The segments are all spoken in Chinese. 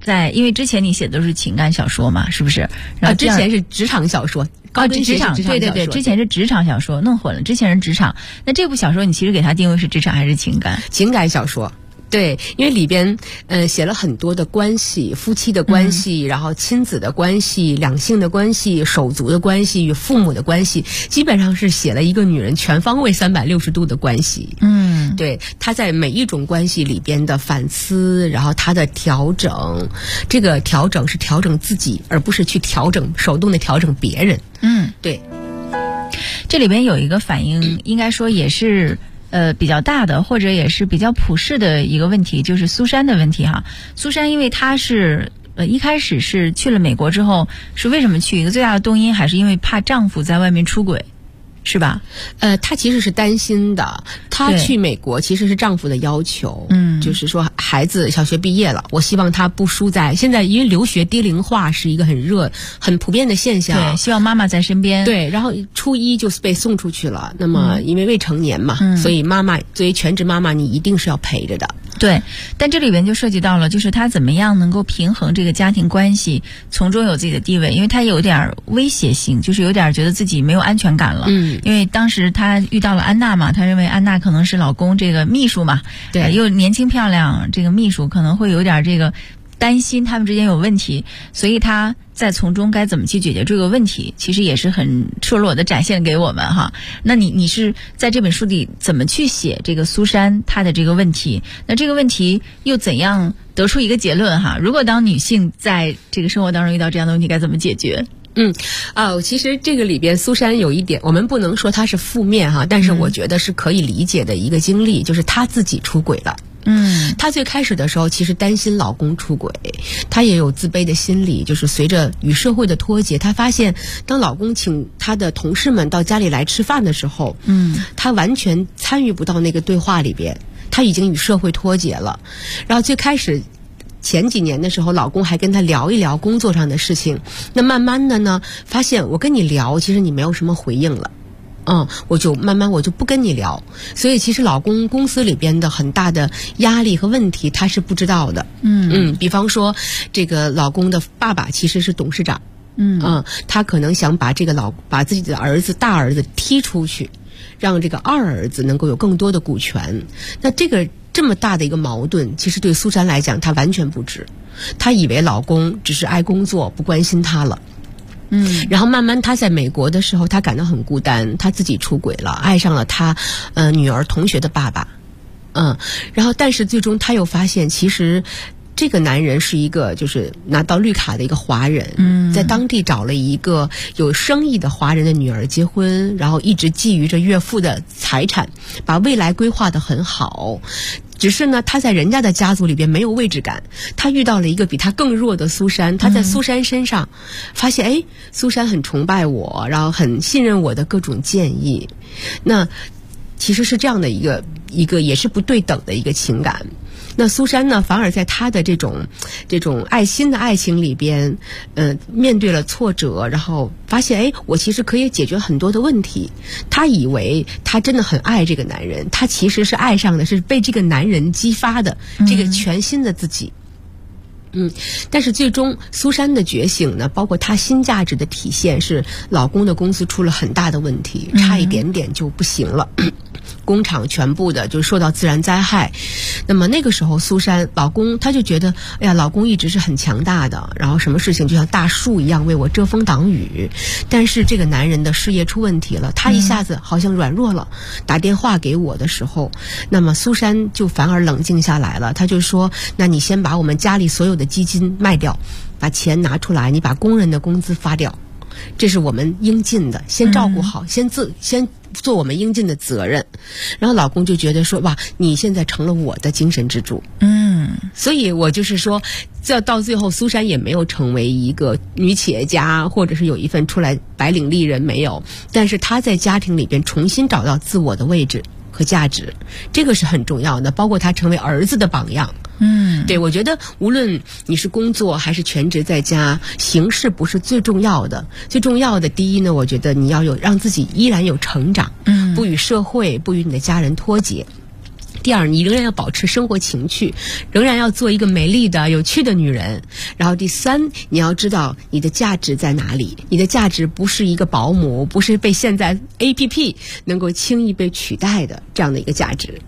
因为之前你写的都是情感小说嘛，是不是？然后之前是职场小说， 职场，对，之前是职场小说，弄混了，之前是职场。那这部小说你其实给它定位是职场还是情感？ 情感小说。对，因为里边写了很多的关系，夫妻的关系，然后亲子的关系，两性的关系，手足的关系，与父母的关系，基本上是写了一个女人全方位360度的关系。对，她在每一种关系里边的反思，然后她的调整，这个调整是调整自己，而不是去手动的调整别人。对。 这里边有一个反应，应该说也是比较大的，或者也是比较普世的一个问题，就是苏珊的问题哈。苏珊因为她是一开始是去了美国之后，是为什么去？一个最大的动因还是因为怕丈夫在外面出轨，是吧？ 她其实是担心的。她去美国其实是丈夫的要求，就是说孩子小学毕业了，我希望他不输在现在，因为留学低龄化是一个很普遍的现象。 对，希望妈妈在身边。 对，然后初一就被送出去了。那么因为未成年嘛，所以妈妈作为全职妈妈，你一定是要陪着的。 对，但这里边就涉及到了，就是她怎么样能够平衡这个家庭关系，从中有自己的地位，因为她有点威胁性，就是有点觉得自己没有安全感了。因为当时她遇到了安娜嘛，她认为安娜可能是老公这个秘书嘛， 对， 又年轻漂亮，这个秘书可能会有点这个担心他们之间有问题，所以她在从中该怎么去解决这个问题，其实也是很赤裸的展现给我们哈。那你是在这本书里怎么去写这个苏珊她的这个问题？那这个问题又怎样得出一个结论哈？如果当女性在这个生活当中遇到这样的问题，该怎么解决？ 其实这个里边苏珊有一点，我们不能说她是负面哈，但是我觉得是可以理解的一个经历，就是她自己出轨了。她最开始的时候其实担心老公出轨，她也有自卑的心理，就是随着与社会的脱节，她发现当老公请她的同事们到家里来吃饭的时候，她完全参与不到那个对话里边，她已经与社会脱节了。然后最开始前几年的时候，老公还跟她聊一聊工作上的事情，那慢慢的呢，发现我跟你聊，其实你没有什么回应了。我就不跟你聊，所以其实老公公司里边的很大的压力和问题他是不知道的。比方说这个老公的爸爸其实是董事长，他可能想把自己的大儿子踢出去，让这个二儿子能够有更多的股权。那这么大的一个矛盾，其实对苏珊来讲她完全不知，她以为老公只是爱工作不关心她了。然后慢慢她在美国的时候，她感到很孤单，她自己出轨了，爱上了她女儿同学的爸爸。然后但是最终她又发现，其实这个男人是一个就是拿到绿卡的一个华人，在当地找了一个有生意的华人的女儿结婚，然后一直觊觎着岳父的财产，把未来规划得很好。只是呢，他在人家的家族里边没有位置感，他遇到了一个比他更弱的苏珊，他在苏珊身上发现，苏珊很崇拜我，然后很信任我的各种建议。那其实是这样的一个也是不对等的一个情感。那苏珊呢，反而在她的这种爱心的爱情里边，面对了挫折，然后发现，我其实可以解决很多的问题。她以为她真的很爱这个男人，她其实是爱上的是被这个男人激发的这个全新的自己。但是最终苏珊的觉醒呢，包括她新价值的体现，是老公的公司出了很大的问题，差一点点就不行了。工厂全部的就受到自然灾害。那么那个时候苏珊老公他就觉得，老公一直是很强大的，然后什么事情就像大树一样为我遮风挡雨。但是这个男人的事业出问题了，他一下子好像软弱了，打电话给我的时候，那么苏珊就反而冷静下来了，他就说，那你先把我们家里所有的基金卖掉，把钱拿出来，你把工人的工资发掉，这是我们应尽的，先照顾好，先做我们应尽的责任。然后老公就觉得说，哇，你现在成了我的精神支柱。所以我就是说，到最后苏珊也没有成为一个女企业家，或者是有一份出来白领丽人，没有，但是她在家庭里边重新找到自我的位置和价值，这个是很重要的，包括她成为儿子的榜样。对，我觉得无论你是工作还是全职在家，形式不是最重要的，最重要的第一呢，我觉得你要让自己依然有成长，不与社会不与你的家人脱节。 第二，你仍然要保持生活情趣，仍然要做一个美丽的、有趣的女人。然后第三，你要知道你的价值在哪里，你的价值不是一个保姆，不是被现在 APP 能够轻易被取代的这样的一个价值。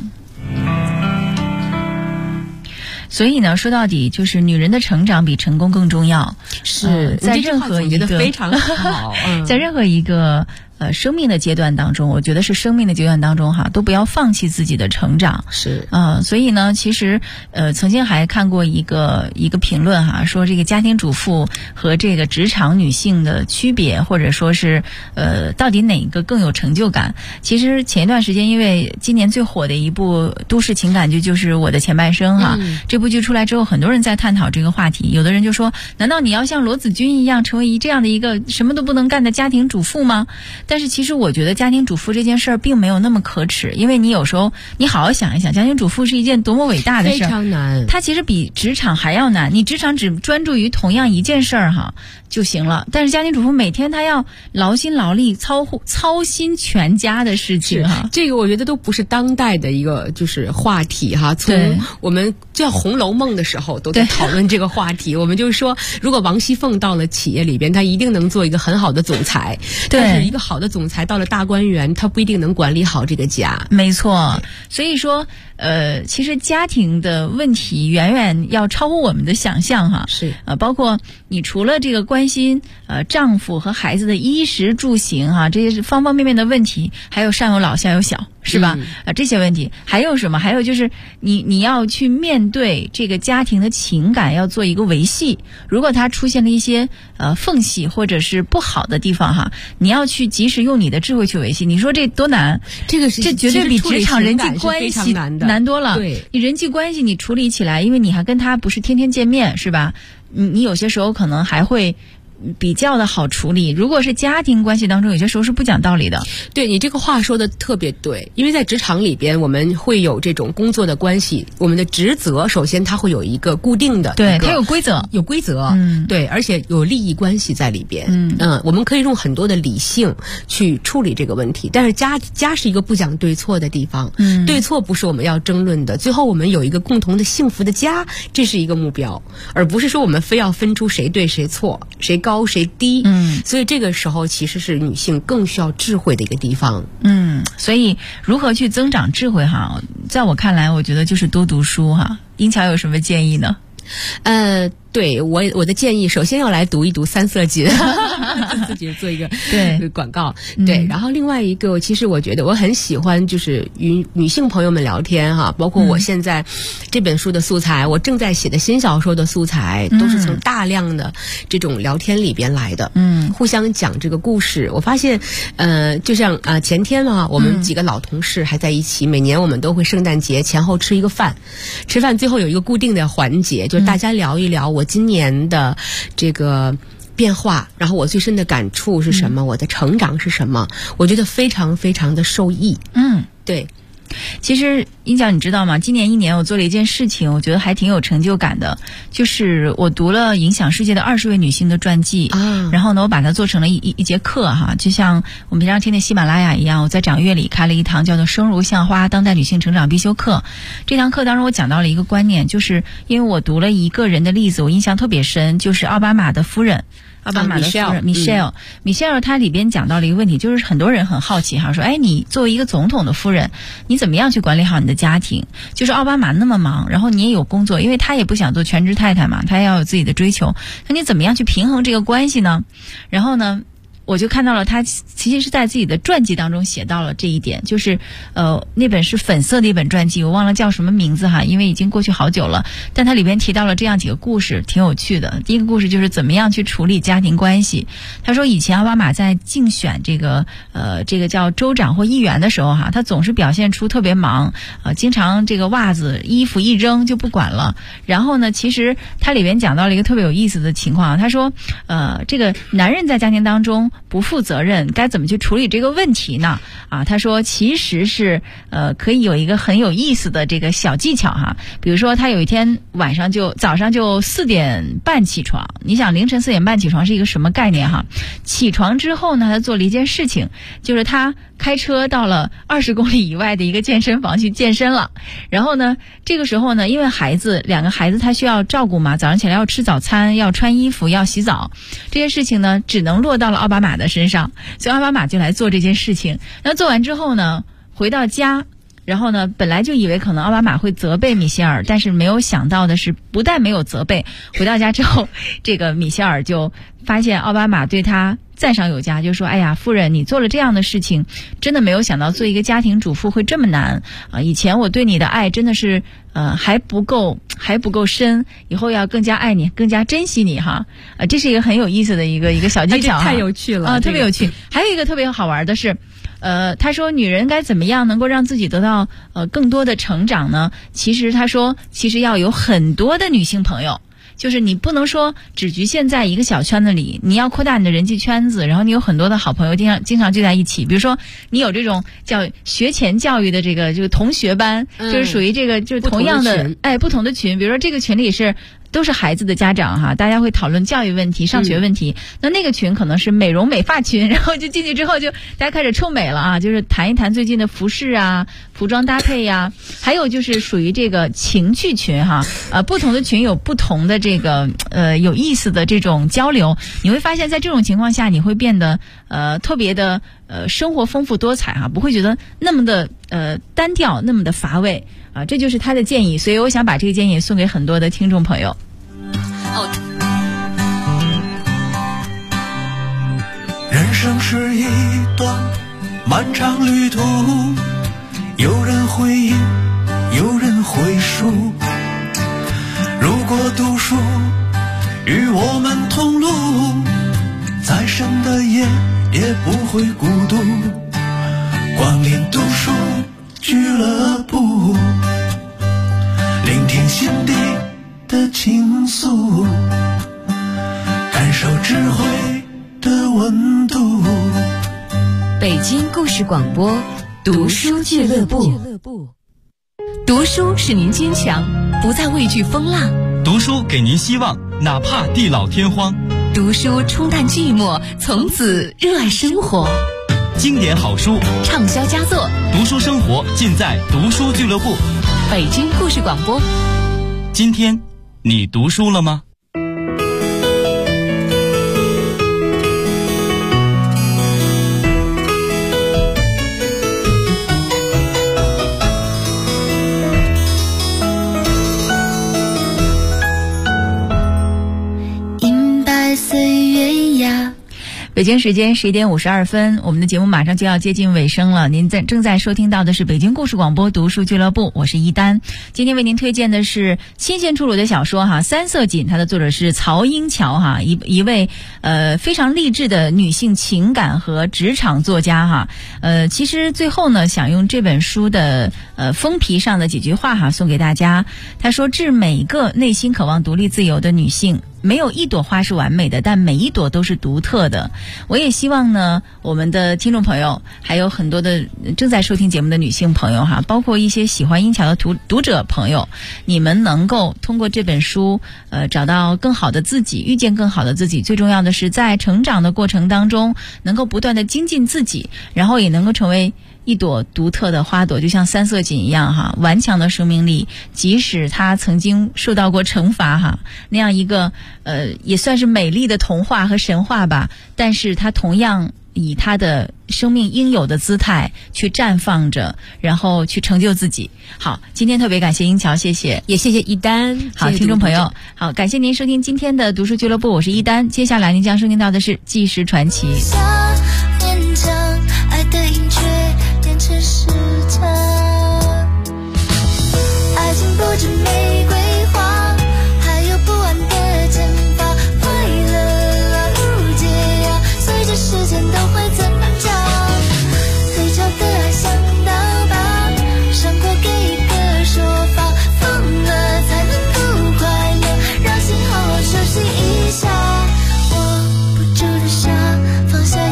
所以呢，说到底就是女人的成长比成功更重要。 是， 在任何一个非常好， 在任何一个生命的阶段当中，我觉得是生命的阶段当中哈，都不要放弃自己的成长。 是所以呢，其实曾经还看过一个评论哈，说这个家庭主妇和这个职场女性的区别，或者说是到底哪个更有成就感？其实前一段时间，因为今年最火的一部都市情感剧就是《我的前半生》哈，这部剧出来之后，很多人在探讨这个话题。有的人就说，难道你要像罗子君一样成为这样的一个什么都不能干的家庭主妇吗？但是其实我觉得家庭主妇这件事儿并没有那么可耻，因为你有时候你好好想一想，家庭主妇是一件多么伟大的事儿， 非常难。 它其实比职场还要难。你职场只专注于同样一件事儿哈就行了，但是家庭主妇每天她要劳心劳力操心全家的事情哈。 这个我觉得都不是当代的一个就是话题哈。从我们叫《红楼梦》的时候都在讨论这个话题。我们就是说，如果王熙凤到了企业里边，她一定能做一个很好的总裁。但是一个好的总裁到了大观园，他不一定能管理好这个家。 没错，所以说其实家庭的问题远远要超乎我们的想象哈。 是包括你除了这个关心丈夫和孩子的衣食住行哈，这些是方方面面的问题，还有上有老下有小，是吧？这些问题还有什么？还有就是你要去面对这个家庭的情感，要做一个维系。如果它出现了一些缝隙或者是不好的地方哈，你要去及时用你的智慧去维系。你说这多难？这绝对比职场人际关系难多了。 对， 你人际关系你处理起来，因为你还跟他不是天天见面，是吧？你有些时候可能还会比较的好处理。如果是家庭关系当中，有些时候是不讲道理的。 对，你这个话说的特别对，因为在职场里边，我们会有这种工作的关系，我们的职责首先它会有一个固定的， 对，它有规则， 对，而且有利益关系在里边。我们可以用很多的理性去处理这个问题，但是家是一个不讲对错的地方，对错不是我们要争论的，最后我们有一个共同的幸福的家，这是一个目标，而不是说我们非要分出谁对谁错，谁高谁低。所以这个时候其实是女性更需要智慧的一个地方。 所以如何去增长智慧哈，在我看来我觉得就是多读书哈。英乔有什么建议呢？ 对，我的建议，首先要来读一读三色锦，自己做一个广告。对，然后另外一个，其实我觉得我很喜欢，就是与女性朋友们聊天哈，包括我现在这本书的素材，我正在写的新小说的素材，都是从大量的这种聊天里边来的。互相讲这个故事，我发现，就像前天嘛，我们几个老同事还在一起，每年我们都会圣诞节前后吃一个饭，吃饭最后有一个固定的环节，就是大家聊一聊我今年的这个变化，然后我最深的感触是什么，我的成长是什么，我觉得非常非常的受益。对。 其实英乔你知道吗，今年1年我做了一件事情，我觉得还挺有成就感的，就是我读了影响世界的20位女性的传记然后呢我把它做成了一节课哈，就像我们平常听的喜马拉雅一样，我在掌阅里开了一堂叫做生如像花当代女性成长必修课。这堂课当中我讲到了一个观念，就是因为我读了一个人的例子，我印象特别深，就是奥巴马的夫人Michelle 她里边讲到了一个问题，就是很多人很好奇哈，说你作为一个总统的夫人，你怎么样去管理好你的家庭？就是奥巴马那么忙，然后你也有工作，因为他也不想做全职太太嘛，他要有自己的追求，那你怎么样去平衡这个关系呢？然后呢我就看到了他其实是在自己的传记当中写到了这一点，就是那本是粉色的一本传记，我忘了叫什么名字哈，因为已经过去好久了，但它里边提到了这样几个故事，挺有趣的。第一个故事就是怎么样去处理家庭关系。他说以前奥巴马在竞选这个叫州长或议员的时候哈，他总是表现出特别忙经常这个袜子衣服一扔就不管了。然后呢其实他里边讲到了一个特别有意思的情况，他说这个男人在家庭当中不负责任，该怎么去处理这个问题呢？他说其实是可以有一个很有意思的这个小技巧哈。比如说他有一天早上就4点半起床，你想凌晨4点半起床是一个什么概念哈？起床之后呢，他做了一件事情，就是他开车到了20公里以外的一个健身房去健身了。然后呢，这个时候呢，因为2个孩子他需要照顾嘛，早上起来要吃早餐，要穿衣服，要洗澡，这件事情呢只能落到了奥巴马的身上，所以奥巴马就来做这件事情。那做完之后呢，回到家，然后呢，本来就以为可能奥巴马会责备米歇尔，但是没有想到的是，不但没有责备，回到家之后，这个米歇尔就发现奥巴马对他赞赏有加，就说：“哎呀，夫人，你做了这样的事情，真的没有想到做一个家庭主妇会这么难啊！以前我对你的爱真的是还不够深，以后要更加爱你，更加珍惜你哈。这是一个很有意思的一个小技巧， 太有趣了特别有趣。还有一个特别好玩的是。”他说女人该怎么样能够让自己得到更多的成长呢？其实他说，其实要有很多的女性朋友，就是你不能说只局限在一个小圈子里，你要扩大你的人际圈子，然后你有很多的好朋友经常聚在一起。比如说你有这种叫学前教育的这个同学班，就是属于这个就是同样的不同的群，比如说这个群里都是孩子的家长哈，大家会讨论教育问题、上学问题。那个群可能是美容美发群，然后就进去之后就大家开始臭美了啊，就是谈一谈最近的服饰啊、服装搭配呀，还有就是属于这个情趣群哈，不同的群有不同的这个有意思的这种交流。你会发现在这种情况下，你会变得特别的生活丰富多彩哈，不会觉得那么的单调，那么的乏味。这就是他的建议，所以我想把这个建议送给很多的听众朋友。 人生是一段漫长旅途，有人回忆，有人回述。如果读书与我们同路，再深的夜也不会孤独。光临读书俱乐部，聆听心底的倾诉，感受智慧的温度。 北京故事广播读书俱乐部，读书使您坚强，不再畏惧风浪； 读书给您希望，哪怕地老天荒； 读书冲淡寂寞，从此热爱生活。 经典好书， 畅销佳作， 读书生活尽在读书俱乐部。 北京故事广播。 今天你读书了吗？ 银白岁月呀。 北京时间11点52分，我们的节目马上就要接近尾声了。您正在收听到的是北京故事广播读书俱乐部，我是一丹。今天为您推荐的是新鲜出炉的小说《三色堇》，它的作者是曹英桥一位非常励志的女性情感和职场作家其实最后呢，想用这本书的封皮上的几句话送给大家。他说：致每个内心渴望独立自由的女性，没有一朵花是完美的，但每一朵都是独特的。我也希望呢，我们的听众朋友，还有很多的正在收听节目的女性朋友包括一些喜欢英桥的读者朋友，你们能够通过这本书找到更好的自己，遇见更好的自己。最重要的是在成长的过程当中，能够不断的精进自己，然后也能够成为一朵独特的花朵，就像三色堇一样顽强的生命力，即使它曾经受到过惩罚那样一个也算是美丽的童话和神话吧，但是它同样以它的生命应有的姿态去绽放着，然后去成就自己。好，今天特别感谢英桥，谢谢， 也谢谢一丹。 好，听众朋友，好，感谢您收听今天的读书俱乐部，我是一丹。接下来您将收听到的是纪实传奇。 爱的音雀变成时差，爱情不止玫瑰花，还有不完的减法，快乐无解随着时间都会增长，对角的爱像刀疤，伤过给一个说法，疯了才能够快乐，让心好好休息一下，握不住的沙放下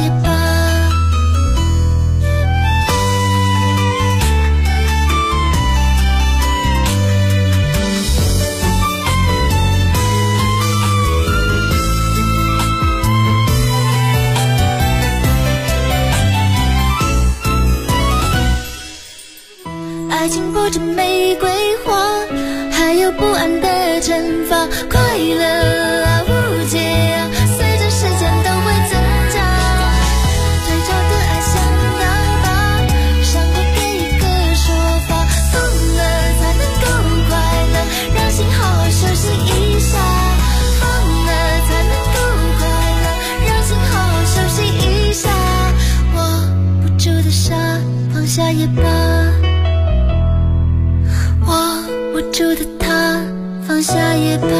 着玫瑰花，还有不安的惩罚。快乐啊，无解啊，随着时间都会增加。对照的爱像哑巴，伤口给一个说法。疯了才能够快乐，让心好好休息一下。疯了才能够快乐，让心好好休息一下。握不住的沙，放下也罢。握不住的他，放下也罢。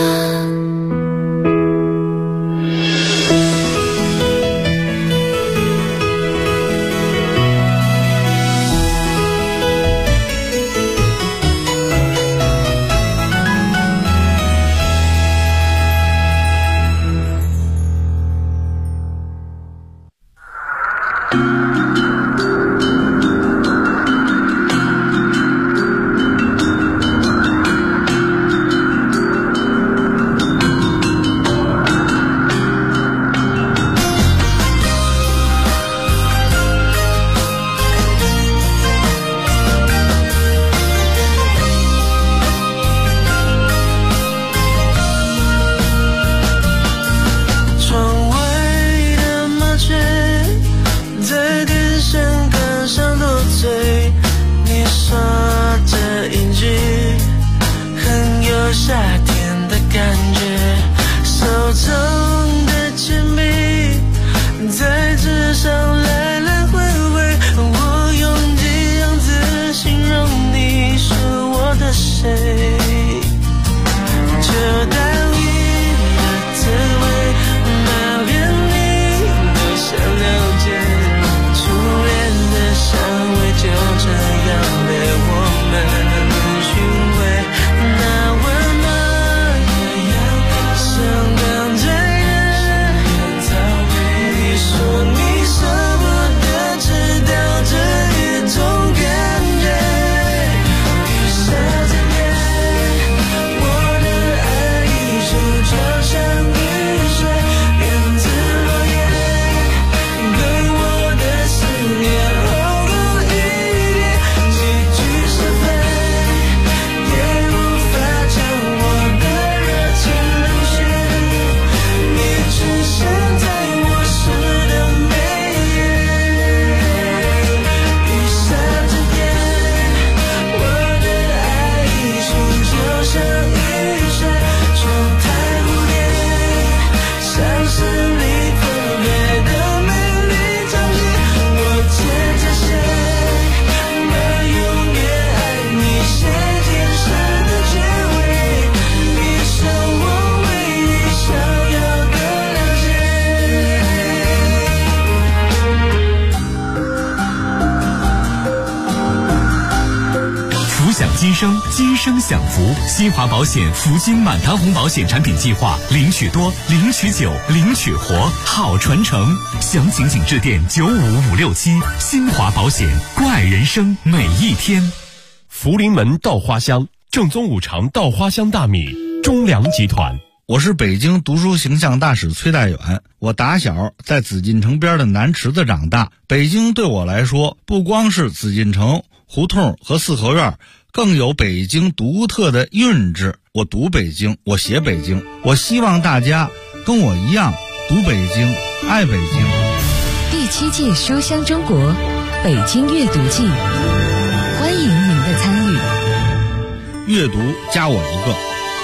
今生，今生享福。新华保险福金满堂红保险产品计划，领取多，领取久，领取活，好传承。详情请致电95567。新华保险，关爱人生每一天。 福临门稻花香，正宗五常稻花香大米，中粮集团。 我是北京读书形象大使崔大远，我打小在紫禁城边的南池子长大。北京对我来说，不光是紫禁城、胡同和四合院，更有北京独特的韵致。我读北京，我写北京，我希望大家跟我一样读北京，爱北京。 第7届书香中国北京阅读季，欢迎您的参与。 阅读加我一个。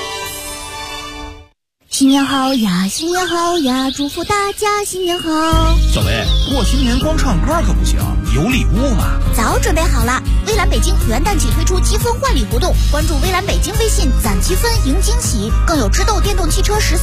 新年好呀，新年好呀，祝福大家新年好。 小薇，过新年光唱歌可不行，有礼物嘛。 早准备好了，微蓝北京元旦起推出积分换礼活动，关注微蓝北京微信攒积分赢惊喜，更有知豆电动汽车13